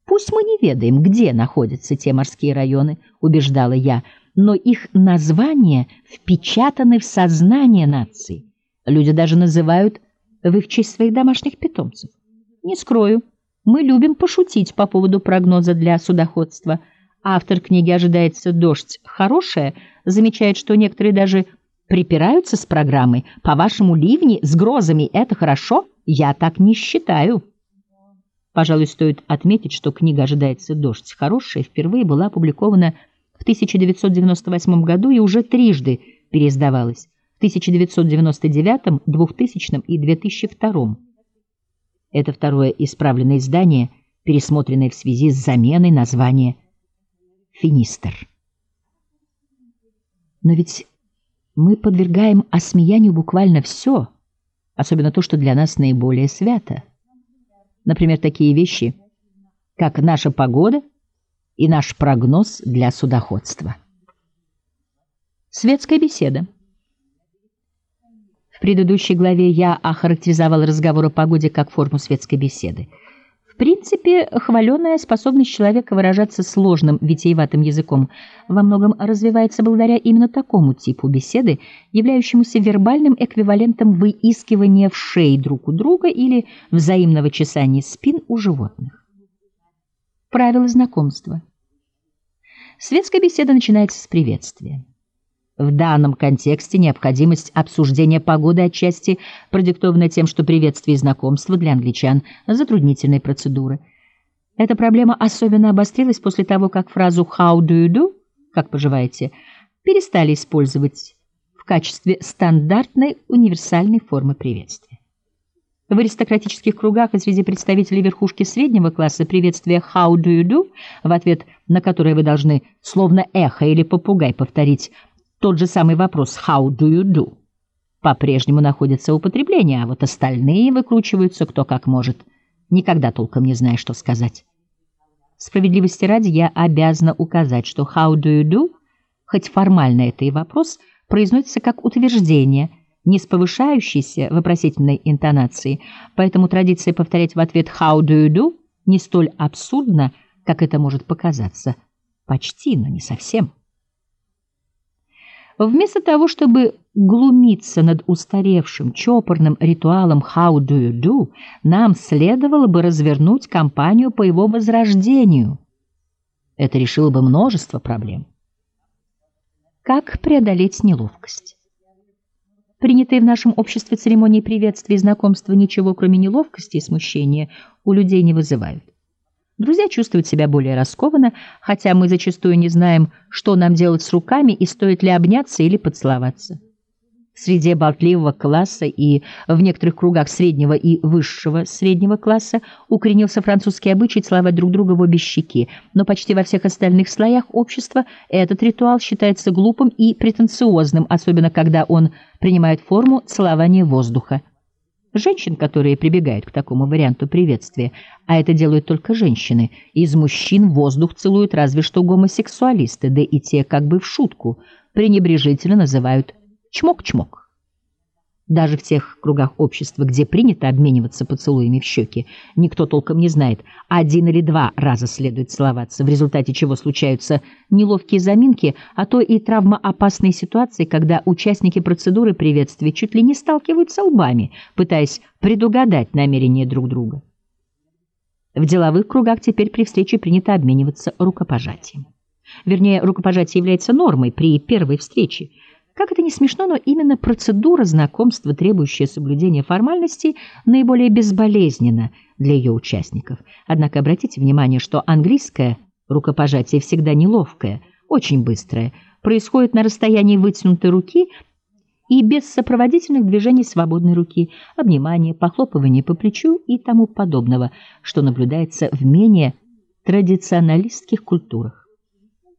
Пусть мы не ведаем, где находятся те морские районы, убеждала я, но их названия впечатаны в сознание нации. Люди даже называют в их честь своих домашних питомцев. Не скрою, мы любим пошутить по поводу прогноза для судоходства. Автор книги «Ожидается дождь» хорошая, замечает, что некоторые даже припираются с программой. По-вашему, ливни с грозами — это хорошо? Я так не считаю. Пожалуй, стоит отметить, что книга «Ожидается дождь» хорошая впервые была опубликована в 1998 году и уже трижды переиздавалась в 1999, 2000 и 2002. Это второе исправленное издание, пересмотренное в связи с заменой названия «Финистер». Но ведь мы подвергаем осмеянию буквально все, особенно то, что для нас наиболее свято. Например, такие вещи, как наша погода и наш прогноз для судоходства. Светская беседа. В предыдущей главе я охарактеризовал разговор о погоде как форму светской беседы. В принципе, хваленая способность человека выражаться сложным, витиеватым языком во многом развивается благодаря именно такому типу беседы, являющемуся вербальным эквивалентом выискивания вшей друг у друга или взаимного чесания спин у животных. Правила знакомства. Светская беседа начинается с приветствия. В данном контексте необходимость обсуждения погоды отчасти продиктована тем, что приветствие и знакомство для англичан – затруднительные процедуры. Эта проблема особенно обострилась после того, как фразу «How do you do?» «Как поживаете?» перестали использовать в качестве стандартной универсальной формы приветствия. В аристократических кругах и среди представителей верхушки среднего класса приветствие «How do you do?» в ответ на которое вы должны словно эхо или попугай повторить тот же самый вопрос «How do you do?» по-прежнему находится в употреблении, а вот остальные выкручиваются кто как может, никогда толком не зная, что сказать. Справедливости ради я обязана указать, что «How do you do?» хоть формально это и вопрос, произносится как утверждение, не с повышающейся вопросительной интонацией, поэтому традиция повторять в ответ «How do you do?» не столь абсурдна, как это может показаться. Почти, но не совсем. Вместо того, чтобы глумиться над устаревшим, чопорным ритуалом «How do you do?», нам следовало бы развернуть кампанию по его возрождению. Это решило бы множество проблем. Как преодолеть неловкость? Принятые в нашем обществе церемонии приветствия и знакомства ничего, кроме неловкости и смущения, у людей не вызывают. Друзья чувствуют себя более раскованно, хотя мы зачастую не знаем, что нам делать с руками и стоит ли обняться или поцеловаться. В среде болтливого класса и в некоторых кругах среднего и высшего среднего класса укоренился французский обычай целовать друг друга в обе щеки, но почти во всех остальных слоях общества этот ритуал считается глупым и претенциозным, особенно когда он принимает форму целования воздуха. Женщин, которые прибегают к такому варианту приветствия, а это делают только женщины, из мужчин воздух целуют разве что гомосексуалисты, да и те как бы в шутку, пренебрежительно называют «чмок-чмок». Даже в тех кругах общества, где принято обмениваться поцелуями в щеки, никто толком не знает, 1 или 2 раза следует целоваться, в результате чего случаются неловкие заминки, а то и травмоопасные ситуации, когда участники процедуры приветствия чуть ли не сталкиваются лбами, пытаясь предугадать намерения друг друга. В деловых кругах теперь при встрече принято обмениваться рукопожатием. Вернее, рукопожатие является нормой при первой встрече. Как это ни смешно, но именно процедура знакомства, требующая соблюдения формальностей, наиболее безболезненна для ее участников. Однако обратите внимание, что английское рукопожатие всегда неловкое, очень быстрое, происходит на расстоянии вытянутой руки и без сопроводительных движений свободной руки, обнимания, похлопывания по плечу и тому подобного, что наблюдается в менее традиционалистских культурах.